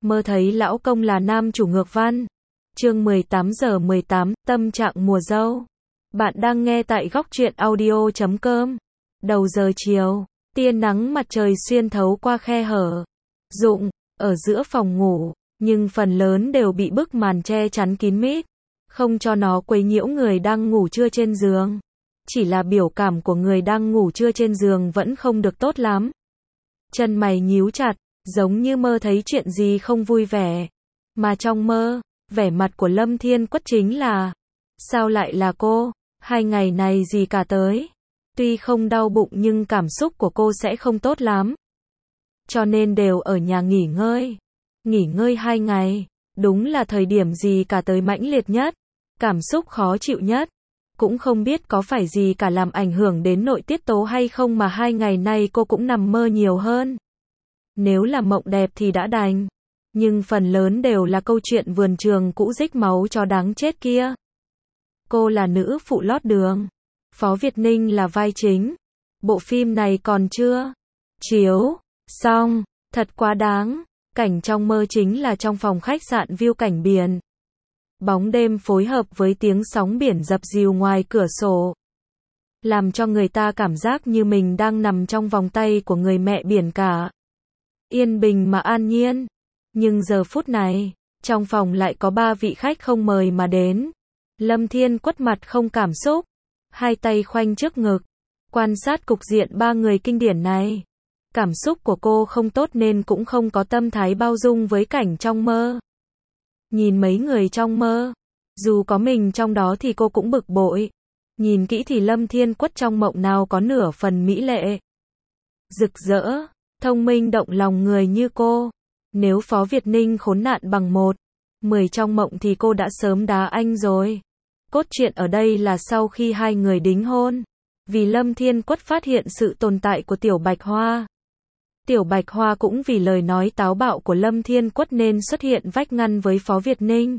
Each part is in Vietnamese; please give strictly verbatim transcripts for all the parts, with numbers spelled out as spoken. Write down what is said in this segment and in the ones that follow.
Mơ thấy lão công là nam chủ ngược văn. Chương mười tám giờ mười tám, tâm trạng mùa dâu. Bạn đang nghe tại góc truyện audio chấm com. Đầu giờ chiều, tia nắng mặt trời xuyên thấu qua khe hở rụng ở giữa phòng ngủ, nhưng phần lớn đều bị bức màn che chắn kín mít, không cho nó quấy nhiễu người đang ngủ trưa trên giường. Chỉ là biểu cảm của người đang ngủ trưa trên giường vẫn không được tốt lắm. Chân mày nhíu chặt, giống như mơ thấy chuyện gì không vui vẻ. Mà trong mơ, vẻ mặt của Lâm Thiên Quất chính là: sao lại là cô? Hai ngày này gì cả tới. Tuy không đau bụng nhưng cảm xúc của cô sẽ không tốt lắm. Cho nên đều ở nhà nghỉ ngơi. Nghỉ ngơi hai ngày, đúng là thời điểm gì cả tới mãnh liệt nhất, cảm xúc khó chịu nhất. Cũng không biết có phải gì cả làm ảnh hưởng đến nội tiết tố hay không mà hai ngày nay cô cũng nằm mơ nhiều hơn. Nếu là mộng đẹp thì đã đành, nhưng phần lớn đều là câu chuyện vườn trường cũ rích máu cho đáng chết kia. Cô là nữ phụ lót đường, Phó Việt Ninh là vai chính. Bộ phim này còn chưa chiếu xong, thật quá đáng. Cảnh trong mơ chính là trong phòng khách sạn view cảnh biển. Bóng đêm phối hợp với tiếng sóng biển dập dìu ngoài cửa sổ, làm cho người ta cảm giác như mình đang nằm trong vòng tay của người mẹ biển cả. Yên bình mà an nhiên. Nhưng giờ phút này, trong phòng lại có ba vị khách không mời mà đến. Lâm Thiên Quất mặt không cảm xúc, hai tay khoanh trước ngực, quan sát cục diện ba người kinh điển này. Cảm xúc của cô không tốt nên cũng không có tâm thái bao dung với cảnh trong mơ. Nhìn mấy người trong mơ, dù có mình trong đó thì cô cũng bực bội. Nhìn kỹ thì Lâm Thiên Quất trong mộng nào có nửa phần mỹ lệ, rực rỡ, thông minh động lòng người như cô. Nếu Phó Việt Ninh khốn nạn bằng một, mười trong mộng thì cô đã sớm đá anh rồi. Cốt truyện ở đây là sau khi hai người đính hôn, vì Lâm Thiên Quất phát hiện sự tồn tại của Tiểu Bạch Hoa. Tiểu Bạch Hoa cũng vì lời nói táo bạo của Lâm Thiên Quất nên xuất hiện vách ngăn với Phó Việt Ninh.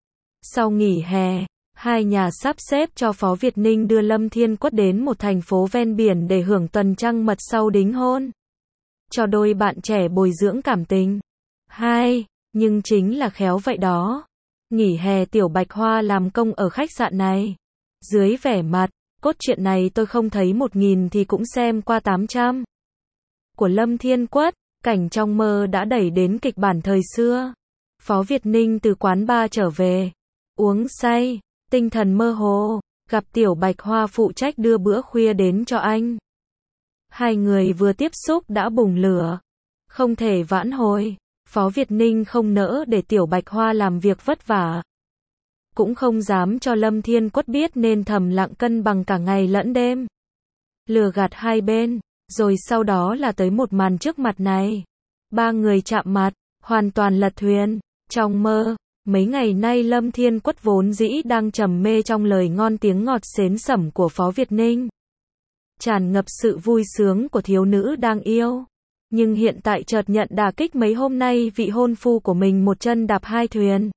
Sau nghỉ hè, hai nhà sắp xếp cho Phó Việt Ninh đưa Lâm Thiên Quất đến một thành phố ven biển để hưởng tuần trăng mật sau đính hôn. Cho đôi bạn trẻ bồi dưỡng cảm tình. Hai, nhưng chính là khéo vậy đó. Nghỉ hè Tiểu Bạch Hoa làm công ở khách sạn này. Dưới vẻ mặt, cốt truyện này tôi không thấy một nghìn thì cũng xem qua tám trăm. Của Lâm Thiên Quất, cảnh trong mơ đã đẩy đến kịch bản thời xưa. Phó Việt Ninh từ quán bar trở về, uống say, tinh thần mơ hồ, gặp Tiểu Bạch Hoa phụ trách đưa bữa khuya đến cho anh. Hai người vừa tiếp xúc đã bùng lửa, không thể vãn hồi. Phó Việt Ninh không nỡ để Tiểu Bạch Hoa làm việc vất vả, cũng không dám cho Lâm Thiên Quất biết nên thầm lặng cân bằng cả ngày lẫn đêm, lừa gạt hai bên. Rồi sau đó là tới một màn trước mặt này. Ba người chạm mặt, hoàn toàn lật thuyền. Trong mơ, mấy ngày nay Lâm Thiên Quất vốn dĩ đang trầm mê trong lời ngon tiếng ngọt xến xẩm của Phó Việt Ninh, tràn ngập sự vui sướng của thiếu nữ đang yêu. Nhưng hiện tại chợt nhận đả kích mấy hôm nay vị hôn phu của mình một chân đạp hai thuyền.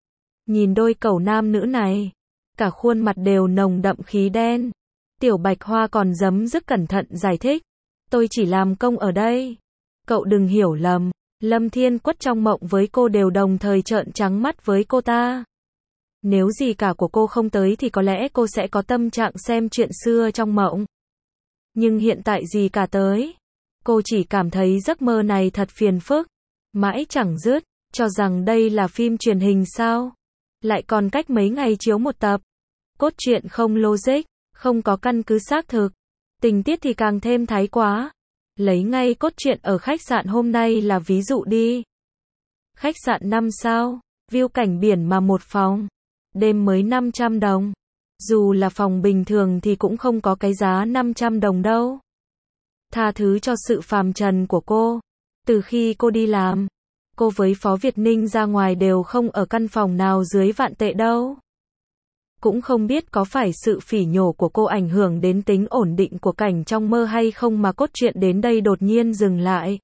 Nhìn đôi cẩu nam nữ này, cả khuôn mặt đều nồng đậm khí đen. Tiểu Bạch Hoa còn giấm dứt cẩn thận giải thích: tôi chỉ làm công ở đây, cậu đừng hiểu lầm. Lâm Thiên Quất trong mộng với cô đều đồng thời trợn trắng mắt với cô ta. Nếu gì cả của cô không tới thì có lẽ cô sẽ có tâm trạng xem chuyện xưa trong mộng. Nhưng hiện tại gì cả tới. Cô chỉ cảm thấy giấc mơ này thật phiền phức, mãi chẳng dứt, cho rằng đây là phim truyền hình sao. Lại còn cách mấy ngày chiếu một tập. Cốt truyện không logic, không có căn cứ xác thực. Tình tiết thì càng thêm thái quá. Lấy ngay cốt truyện ở khách sạn hôm nay là ví dụ đi. Khách sạn năm sao, view cảnh biển mà một phòng, đêm mới năm trăm đồng. Dù là phòng bình thường thì cũng không có cái giá năm trăm đồng đâu. Tha thứ cho sự phàm trần của cô. Từ khi cô đi làm, cô với Phó Việt Ninh ra ngoài đều không ở căn phòng nào dưới vạn tệ đâu. Cũng không biết có phải sự phỉ nhổ của cô ảnh hưởng đến tính ổn định của cảnh trong mơ hay không mà cốt truyện đến đây đột nhiên dừng lại.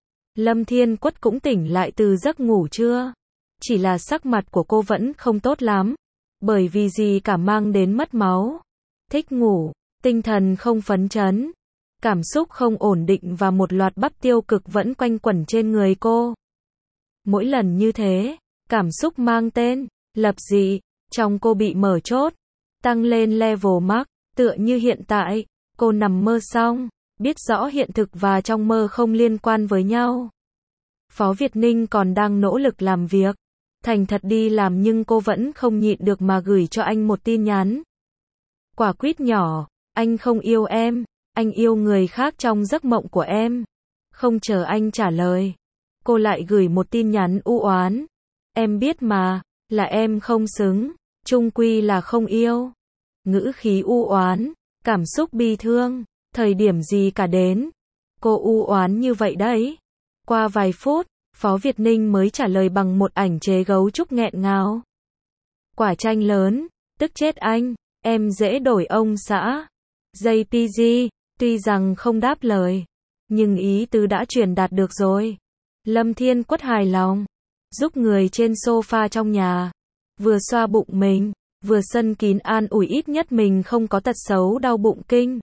Lâm Thiên Quất cũng tỉnh lại từ giấc ngủ trưa. Chỉ là sắc mặt của cô vẫn không tốt lắm. Bởi vì gì cả mang đến mất máu. Thích ngủ, tinh thần không phấn chấn, cảm xúc không ổn định và một loạt bắp tiêu cực vẫn quanh quẩn trên người cô. Mỗi lần như thế, cảm xúc mang tên, lập dị, trong cô bị mở chốt, tăng lên level max, tựa như hiện tại, cô nằm mơ xong, biết rõ hiện thực và trong mơ không liên quan với nhau. Phó Việt Ninh còn đang nỗ lực làm việc, thành thật đi làm nhưng cô vẫn không nhịn được mà gửi cho anh một tin nhắn. Quả quýt nhỏ, anh không yêu em, anh yêu người khác trong giấc mộng của em. Không chờ anh trả lời, cô lại gửi một tin nhắn u oán. Em biết mà, là em không xứng, chung quy là không yêu. Ngữ khí u oán, cảm xúc bi thương, thời điểm gì cả đến. Cô u oán như vậy đấy. Qua vài phút, Phó Việt Ninh mới trả lời bằng một ảnh chế gấu trúc nghẹn ngào. Quả chanh lớn, tức chết anh, em dễ đổi ông xã. gi pê giê, tuy rằng không đáp lời, nhưng ý tứ đã truyền đạt được rồi. Lâm Thiên Quất hài lòng, giúp người trên sofa trong nhà, vừa xoa bụng mình, vừa sân kín an ủi ít nhất mình không có tật xấu đau bụng kinh.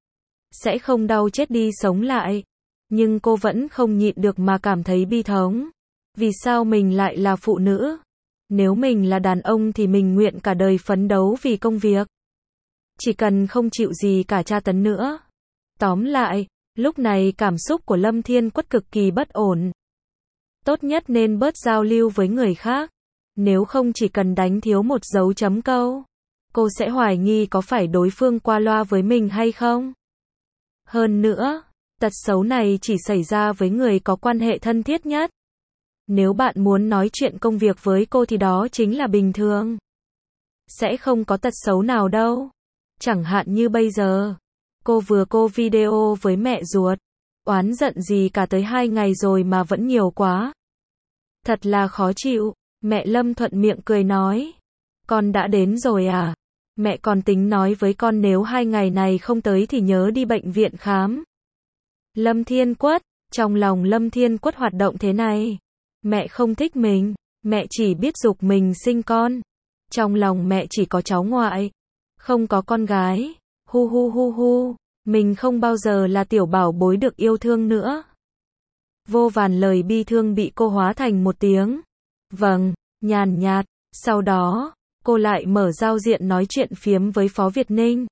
Sẽ không đau chết đi sống lại. Nhưng cô vẫn không nhịn được mà cảm thấy bi thống. Vì sao mình lại là phụ nữ? Nếu mình là đàn ông thì mình nguyện cả đời phấn đấu vì công việc. Chỉ cần không chịu gì cả tra tấn nữa. Tóm lại, lúc này cảm xúc của Lâm Thiên Quất cực kỳ bất ổn. Tốt nhất nên bớt giao lưu với người khác. Nếu không chỉ cần đánh thiếu một dấu chấm câu, cô sẽ hoài nghi có phải đối phương qua loa với mình hay không. Hơn nữa, tật xấu này chỉ xảy ra với người có quan hệ thân thiết nhất. Nếu bạn muốn nói chuyện công việc với cô thì đó chính là bình thường. Sẽ không có tật xấu nào đâu. Chẳng hạn như bây giờ, cô vừa cô video với mẹ ruột, oán giận gì cả tới hai ngày rồi mà vẫn nhiều quá. Thật là khó chịu, mẹ Lâm thuận miệng cười nói. Con đã đến rồi à? Mẹ còn tính nói với con nếu hai ngày này không tới thì nhớ đi bệnh viện khám. Lâm Thiên Quất, trong lòng Lâm Thiên Quất hoạt động thế này. Mẹ không thích mình, mẹ chỉ biết giục mình sinh con. Trong lòng mẹ chỉ có cháu ngoại, không có con gái. Hu hu hu hu, mình không bao giờ là tiểu bảo bối được yêu thương nữa. Vô vàn lời bi thương bị cô hóa thành một tiếng vâng, nhàn nhạt. Sau đó, cô lại mở giao diện nói chuyện phiếm với Phó Việt Ninh.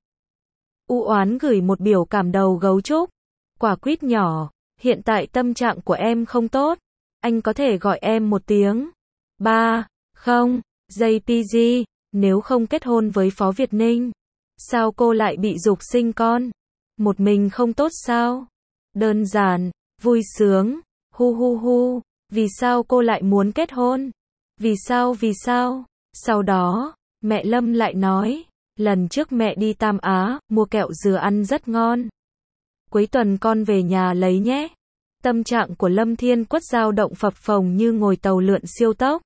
U oán gửi một biểu cảm đầu gấu trúc. Quả quýt nhỏ, hiện tại tâm trạng của em không tốt. Anh có thể gọi em một tiếng. Ba, không, gi pê giê, nếu không kết hôn với Phó Việt Ninh, sao cô lại bị giục sinh con? Một mình không tốt sao? Đơn giản, vui sướng, hu hu hu, vì sao cô lại muốn kết hôn? Vì sao vì sao? Sau đó, mẹ Lâm lại nói, lần trước mẹ đi Tam Á, mua kẹo dừa ăn rất ngon. Cuối tuần con về nhà lấy nhé. Tâm trạng của Lâm Thiên Quất dao động phập phồng như ngồi tàu lượn siêu tốc.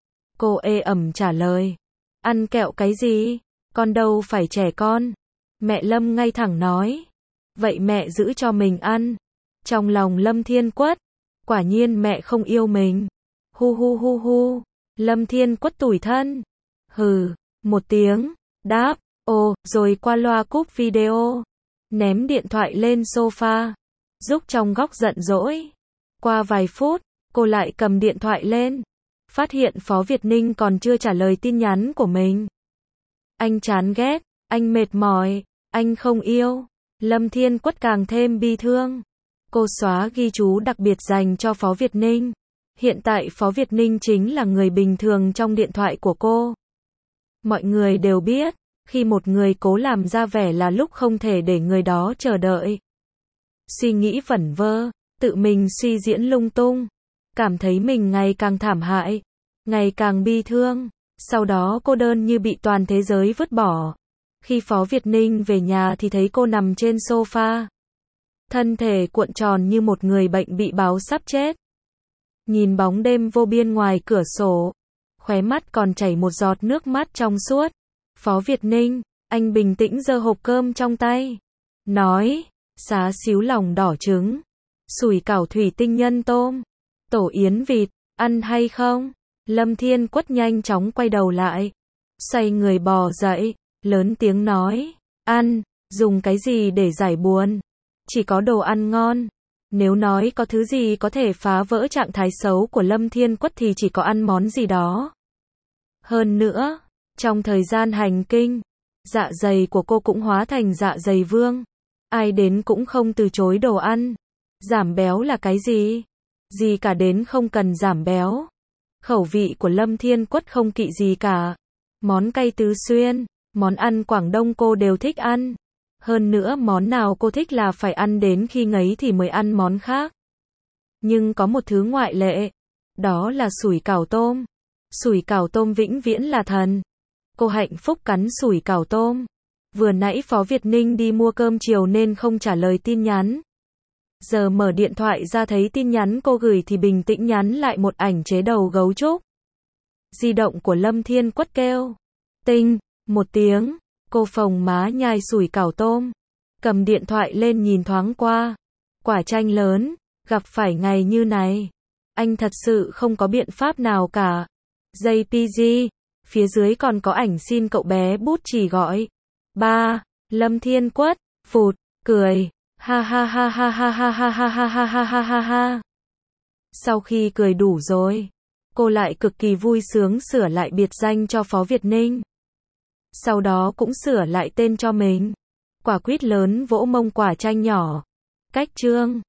Cô ê ẩm trả lời. Ăn kẹo cái gì? Con đâu phải trẻ con. Mẹ Lâm ngay thẳng nói. Vậy mẹ giữ cho mình ăn. Trong lòng Lâm Thiên Quất, quả nhiên mẹ không yêu mình. Hu hu hu hu. Lâm Thiên Quất tủi thân. Hừ, một tiếng, đáp, ồ, rồi qua loa cúp video. Ném điện thoại lên sofa. Giúp trong góc giận dỗi. Qua vài phút, cô lại cầm điện thoại lên. Phát hiện Phó Việt Ninh còn chưa trả lời tin nhắn của mình. Anh chán ghét, anh mệt mỏi, anh không yêu. Lâm Thiên Quất càng thêm bi thương. Cô xóa ghi chú đặc biệt dành cho Phó Việt Ninh. Hiện tại Phó Việt Ninh chính là người bình thường trong điện thoại của cô. Mọi người đều biết, khi một người cố làm ra vẻ là lúc không thể để người đó chờ đợi. Suy nghĩ vẩn vơ, tự mình suy diễn lung tung, cảm thấy mình ngày càng thảm hại, ngày càng bi thương, sau đó cô đơn như bị toàn thế giới vứt bỏ. Khi Phó Việt Ninh về nhà thì thấy cô nằm trên sofa, thân thể cuộn tròn như một người bệnh bị báo sắp chết. Nhìn bóng đêm vô biên ngoài cửa sổ, khóe mắt còn chảy một giọt nước mắt trong suốt. Phó Việt Ninh, anh bình tĩnh giơ hộp cơm trong tay, nói, xá xíu lòng đỏ trứng, sủi cảo thủy tinh nhân tôm, tổ yến vịt, ăn hay không? Lâm Thiên Quất nhanh chóng quay đầu lại, xoay người bò dậy, lớn tiếng nói, ăn, dùng cái gì để giải buồn? Chỉ có đồ ăn ngon. Nếu nói có thứ gì có thể phá vỡ trạng thái xấu của Lâm Thiên Quất thì chỉ có ăn món gì đó. Hơn nữa, trong thời gian hành kinh, dạ dày của cô cũng hóa thành dạ dày vương. Ai đến cũng không từ chối đồ ăn. Giảm béo là cái gì? Gì cả đến không cần giảm béo. Khẩu vị của Lâm Thiên Quất không kỵ gì cả. Món cay tứ xuyên, món ăn Quảng Đông cô đều thích ăn. Hơn nữa món nào cô thích là phải ăn đến khi ngấy thì mới ăn món khác. Nhưng có một thứ ngoại lệ, đó là sủi cảo tôm. Sủi cảo tôm vĩnh viễn là thần. Cô hạnh phúc cắn sủi cảo tôm. Vừa nãy Phó Việt Ninh đi mua cơm chiều nên không trả lời tin nhắn. Giờ mở điện thoại ra thấy tin nhắn cô gửi thì bình tĩnh nhắn lại một ảnh chế đầu gấu trúc. Di động của Lâm Thiên Quất kêu. Tinh, một tiếng, cô phồng má nhai sủi cảo tôm. Cầm điện thoại lên nhìn thoáng qua. Quả chanh lớn, gặp phải ngày như này. Anh thật sự không có biện pháp nào cả. gi pê giê, phía dưới còn có ảnh xin cậu bé bút chỉ gọi. Ba, Lâm Thiên Quất, phụt, cười. Ha ha ha ha ha ha ha ha ha ha ha ha ha ha. Sau khi cười đủ rồi, cô lại cực kỳ vui sướng sửa lại biệt danh cho Phó Việt Ninh. Sau đó cũng sửa lại tên cho mình. Quả quýt lớn vỗ mông quả chanh nhỏ. Cách chương